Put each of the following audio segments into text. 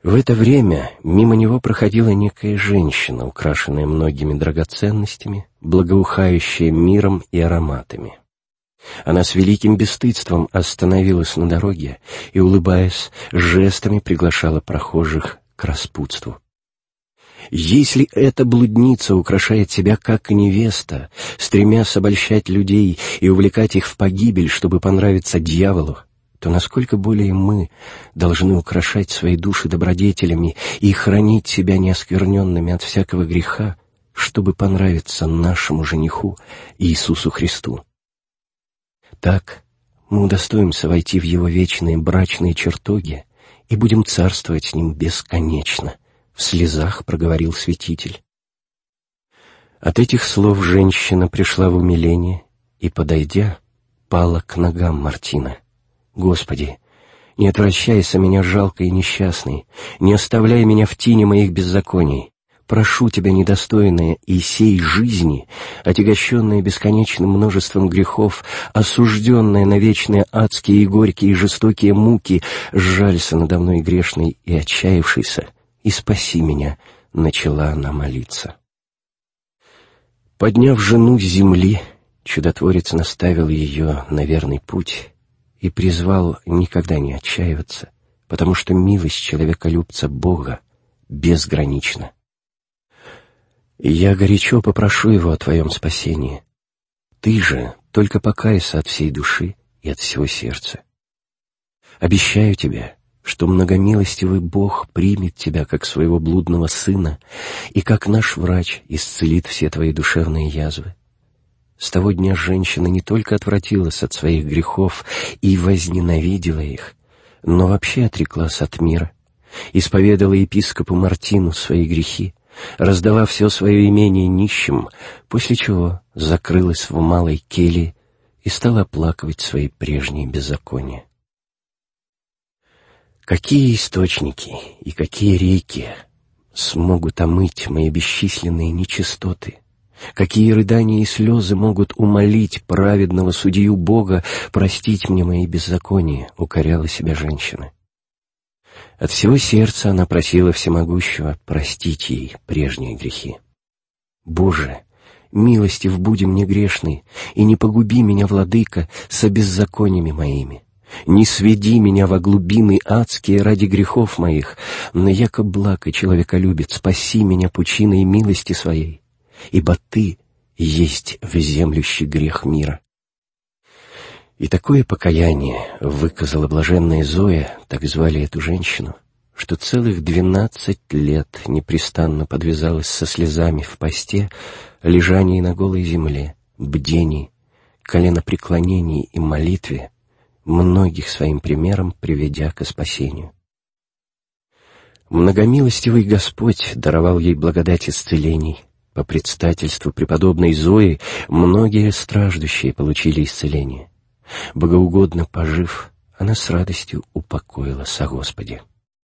В это время мимо него проходила некая женщина, украшенная многими драгоценностями, благоухающая миром и ароматами. Она с великим бесстыдством остановилась на дороге и, улыбаясь, жестами приглашала прохожих к распутству. Если эта блудница украшает себя как невеста, стремясь обольщать людей и увлекать их в погибель, чтобы понравиться дьяволу, то насколько более мы должны украшать свои души добродетелями и хранить себя неоскверненными от всякого греха, чтобы понравиться нашему жениху Иисусу Христу. Так мы удостоимся войти в Его вечные брачные чертоги и будем царствовать с Ним бесконечно, — в слезах проговорил святитель. От этих слов женщина пришла в умиление и, подойдя, пала к ногам Мартина. «Господи, не отвращайся меня, жалкой и несчастной, не оставляй меня в тени моих беззаконий. Прошу Тебя, недостойная и сей жизни, отягощенная бесконечным множеством грехов, осужденная на вечные адские и горькие и жестокие муки, сжалься надо мной грешной и отчаявшейся, и спаси меня», — начала она молиться. Подняв жену с земли, чудотворец наставил ее на верный путь и призвал никогда не отчаиваться, потому что милость человеколюбца Бога безгранична. «Я горячо попрошу Его о Твоем спасении. Ты же только покайся от всей души и от всего сердца. Обещаю Тебе, что многомилостивый Бог примет тебя как своего блудного сына и как наш врач исцелит все твои душевные язвы». С того дня женщина не только отвратилась от своих грехов и возненавидела их, но вообще отреклась от мира, исповедала епископу Мартину свои грехи, раздала все свое имение нищим, после чего закрылась в малой келье и стала оплакивать свои прежние беззакония. Какие источники и какие реки смогут омыть мои бесчисленные нечистоты? Какие рыдания и слезы могут умолить праведного судью Бога простить мне мои беззакония, укоряла себя женщина. От всего сердца она просила Всемогущего простить ей прежние грехи. «Боже, милостив буди мне грешный, и не погуби меня, владыка, со беззакониями моими. Не сведи меня во глубины адские ради грехов моих, но яко благ и человеколюбец, спаси меня пучиной милости своей, ибо Ты есть вземлющий грех мира». И такое покаяние выказала блаженная Зоя, так звали эту женщину, что целых 12 лет непрестанно подвязалась со слезами в посте, лежании на голой земле, бдении, коленопреклонении и молитве, многих своим примером приведя ко спасению. Многомилостивый Господь даровал ей благодать исцелений. По предстательству преподобной Зои многие страждущие получили исцеление. Богоугодно пожив, она с радостью упокоилась о Господе.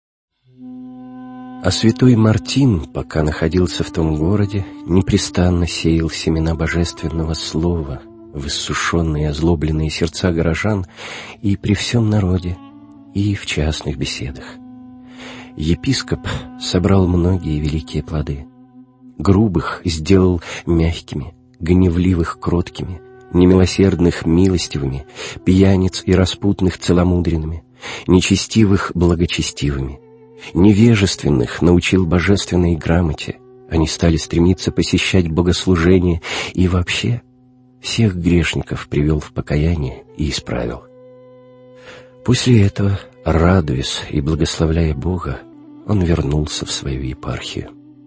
А святой Мартин, пока находился в том городе, непрестанно сеял семена божественного слова в иссушенные и озлобленные сердца горожан и при всем народе, и в частных беседах. Епископ собрал многие великие плоды. Грубых сделал мягкими, гневливых кроткими, немилосердных милостивыми, пьяниц и распутных целомудренными, нечестивых благочестивыми, невежественных научил божественной грамоте, они стали стремиться посещать богослужение и вообще всех грешников привел в покаяние и исправил. После этого, радуясь и благословляя Бога, он вернулся в свою епархию.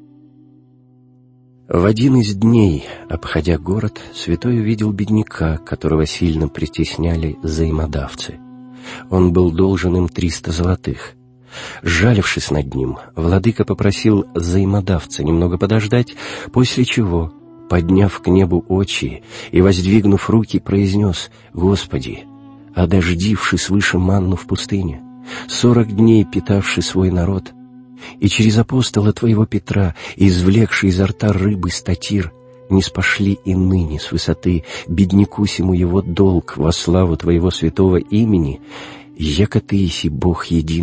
В один из дней, обходя город, святой увидел бедняка, которого сильно притесняли взаимодавцы. Он был должен им 300 золотых. Сжалившись над ним, владыка попросил взаимодавца немного подождать, после чего, подняв к небу очи и воздвигнув руки, произнес: «Господи, одождивши свыше манну в пустыне, 40 дней питавший свой народ, и через апостола Твоего Петра, извлекший изо рта рыбы статир, не спошли и ныне с высоты бедняку сему его долг во славу Твоего святого имени, яко Ты еси Бог един,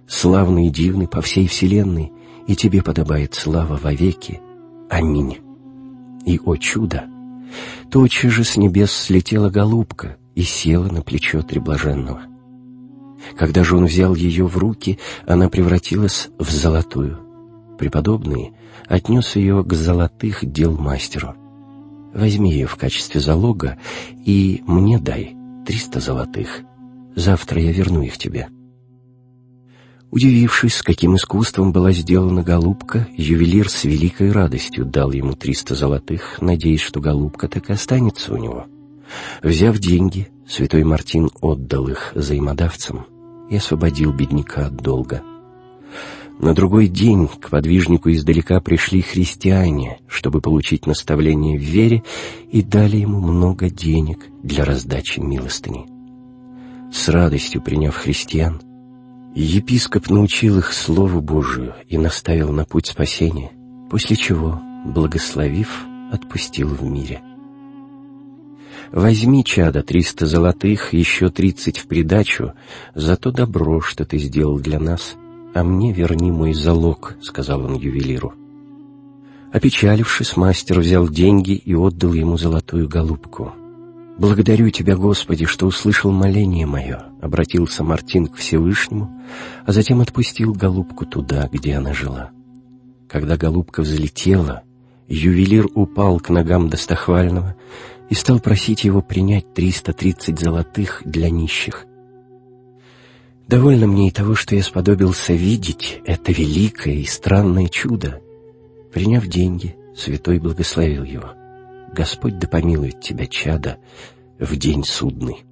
славный и дивный по всей вселенной, и тебе подобает слава вовеки. Аминь. И, о чудо, тотчас же с небес слетела голубка и села на плечо Треблаженного. Когда же он взял ее в руки, она превратилась в золотую. Преподобный отнес ее к золотых дел мастеру. Возьми ее в качестве залога и мне дай 300 золотых. Завтра я верну их тебе. Удивившись, с каким искусством была сделана голубка, ювелир с великой радостью дал ему 300 золотых, надеясь, что голубка так и останется у него. Взяв деньги, святой Мартин отдал их взаимодавцам и освободил бедняка от долга. На другой день к подвижнику издалека пришли христиане, чтобы получить наставление в вере, и дали ему много денег для раздачи милостыни. С радостью приняв христиан, епископ научил их Слову Божию и наставил на путь спасения, после чего, благословив, отпустил в мире. «Возьми, чадо, 300 золотых, еще 30 в придачу за то добро, что ты сделал для нас, а мне верни мой залог», — сказал он ювелиру. Опечалившись, мастер взял деньги и отдал ему золотую голубку. «Благодарю тебя, Господи, что услышал моление мое», — обратился Мартин к Всевышнему, а затем отпустил голубку туда, где она жила. Когда голубка взлетела, ювелир упал к ногам достохвального и стал просить его принять 330 золотых для нищих. «Довольно мне и того, что я сподобился видеть это великое и странное чудо». Приняв деньги, святой благословил его. «Господь да помилует тебя, чадо, в день судный».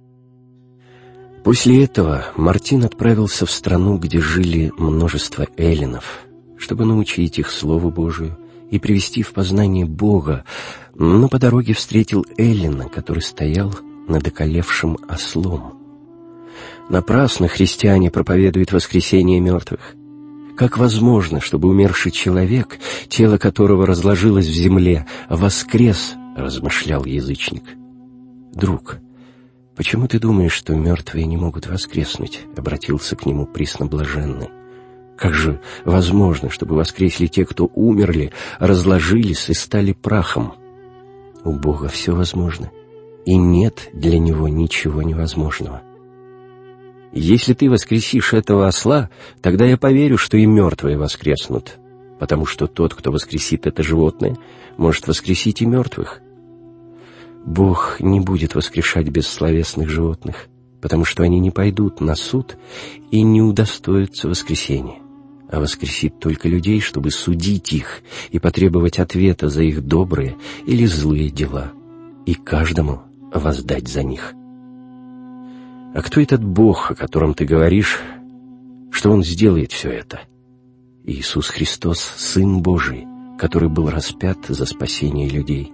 После этого Мартин отправился в страну, где жили множество эллинов, чтобы научить их Слову Божию и привести в познание Бога, но по дороге встретил эллина, который стоял над околевшим ослом. Напрасно христиане проповедуют воскресение мертвых. Как возможно, чтобы умерший человек, тело которого разложилось в земле, воскрес, размышлял язычник. «Друг, почему ты думаешь, что мертвые не могут воскреснуть?» — обратился к нему пресноблаженный. «Как же возможно, чтобы воскресли те, кто умерли, разложились и стали прахом? У Бога все возможно, и нет для Него ничего невозможного. Если ты воскресишь этого осла, тогда я поверю, что и мертвые воскреснут, потому что тот, кто воскресит это животное, может воскресить и мертвых. Бог не будет воскрешать бессловесных животных, потому что они не пойдут на суд и не удостоятся воскресения, а воскресит только людей, чтобы судить их и потребовать ответа за их добрые или злые дела, и каждому воздать за них. А кто этот Бог, о котором ты говоришь, что Он сделает все это? Иисус Христос, Сын Божий, который был распят за спасение людей.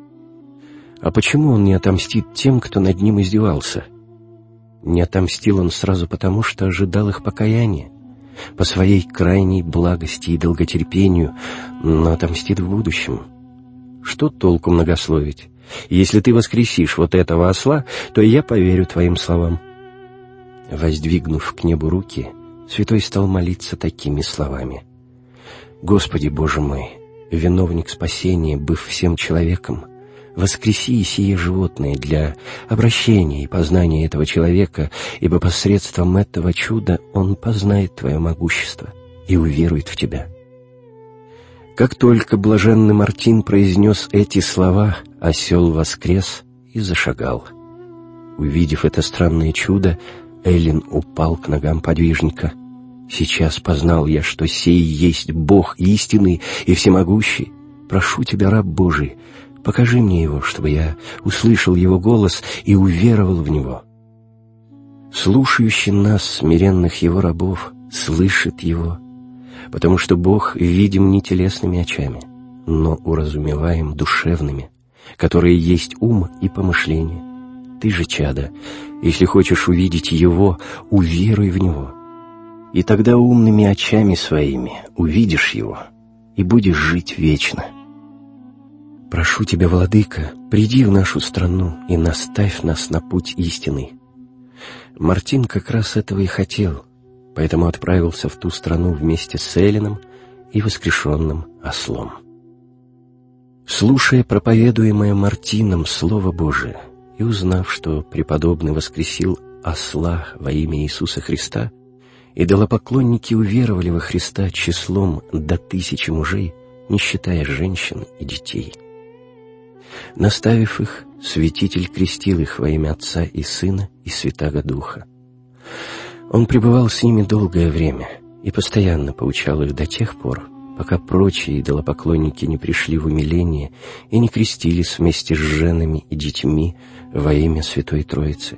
А почему Он не отомстит тем, кто над Ним издевался? Не отомстил Он сразу потому, что ожидал их покаяния, по своей крайней благости и долготерпению, но отомстит в будущем. Что толку многословить? Если ты воскресишь вот этого осла, то я поверю твоим словам». Воздвигнув к небу руки, святой стал молиться такими словами: «Господи Боже мой, виновник спасения, быв всем человеком, воскреси сие животное для обращения и познания этого человека, ибо посредством этого чуда он познает Твое могущество и уверует в Тебя». Как только блаженный Мартин произнес эти слова, осел воскрес и зашагал. Увидев это странное чудо, эллин упал к ногам подвижника. «Сейчас познал я, что сей есть Бог истинный и всемогущий. Прошу Тебя, раб Божий, покажи мне Его, чтобы я услышал Его голос и уверовал в Него». Слушающий нас, смиренных Его рабов, слышит Его, потому что Бог видим не телесными очами, но уразумеваем душевными, которые есть ум и помышление. Ты же, чадо, если хочешь увидеть Его, уверуй в Него, и тогда умными очами своими увидишь Его и будешь жить вечно. Прошу Тебя, Владыка, приди в нашу страну и наставь нас на путь истинный». Мартин как раз этого и хотел. поэтому отправился в ту страну вместе с Эллином и воскрешенным ослом. Слушая проповедуемое Мартином Слово Божие и узнав, что преподобный воскресил осла во имя Иисуса Христа, идолопоклонники уверовали во Христа числом до 1000 мужей, не считая женщин и детей. Наставив их, святитель крестил их во имя Отца и Сына и Святаго Духа. Он пребывал с ними долгое время и постоянно поучал их до тех пор, пока прочие идолопоклонники не пришли в умиление и не крестились вместе с женами и детьми во имя Святой Троицы.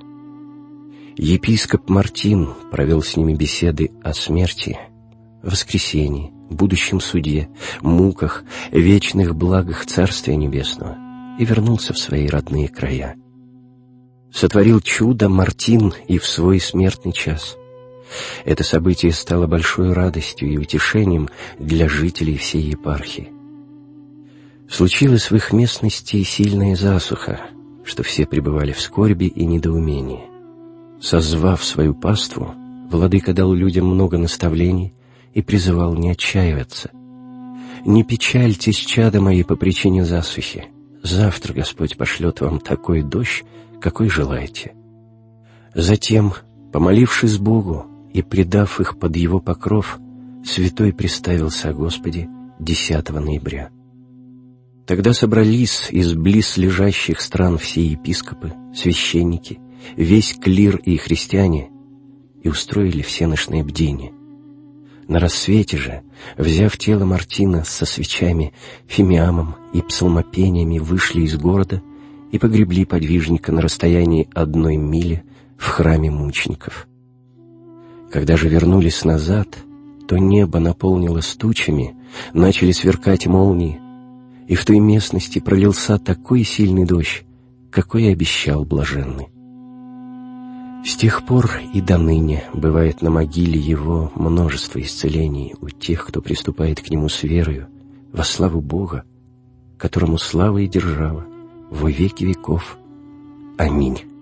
Епископ Мартин провел с ними беседы о смерти, воскресении, будущем суде, муках, вечных благах Царствия Небесного и вернулся в свои родные края. Сотворил чудо Мартин и в свой смертный час. Это событие стало большой радостью и утешением для жителей всей епархии. Случилась в их местности сильная засуха, что все пребывали в скорби и недоумении. Созвав свою паству, владыка дал людям много наставлений и призывал не отчаиваться. «Не печальтесь, чада мои, по причине засухи. Завтра Господь пошлет вам такой дождь, какой желаете». Затем, помолившись Богу и предав их под Его покров, святой приставился о Господе 10 ноября. Тогда собрались из близлежащих стран все епископы, священники, весь клир и христиане и устроили всенощное бдение. На рассвете же, взяв тело Мартина со свечами, фимиамом и псалмопениями, вышли из города и погребли подвижника на расстоянии 1 мили в храме мучеников. Когда же вернулись назад, то небо наполнилось тучами, начали сверкать молнии, и в той местности пролился такой сильный дождь, какой и обещал блаженный. С тех пор и до ныне бывает на могиле его множество исцелений у тех, кто приступает к нему с верою во славу Бога, которому слава и держава во веки веков. Аминь.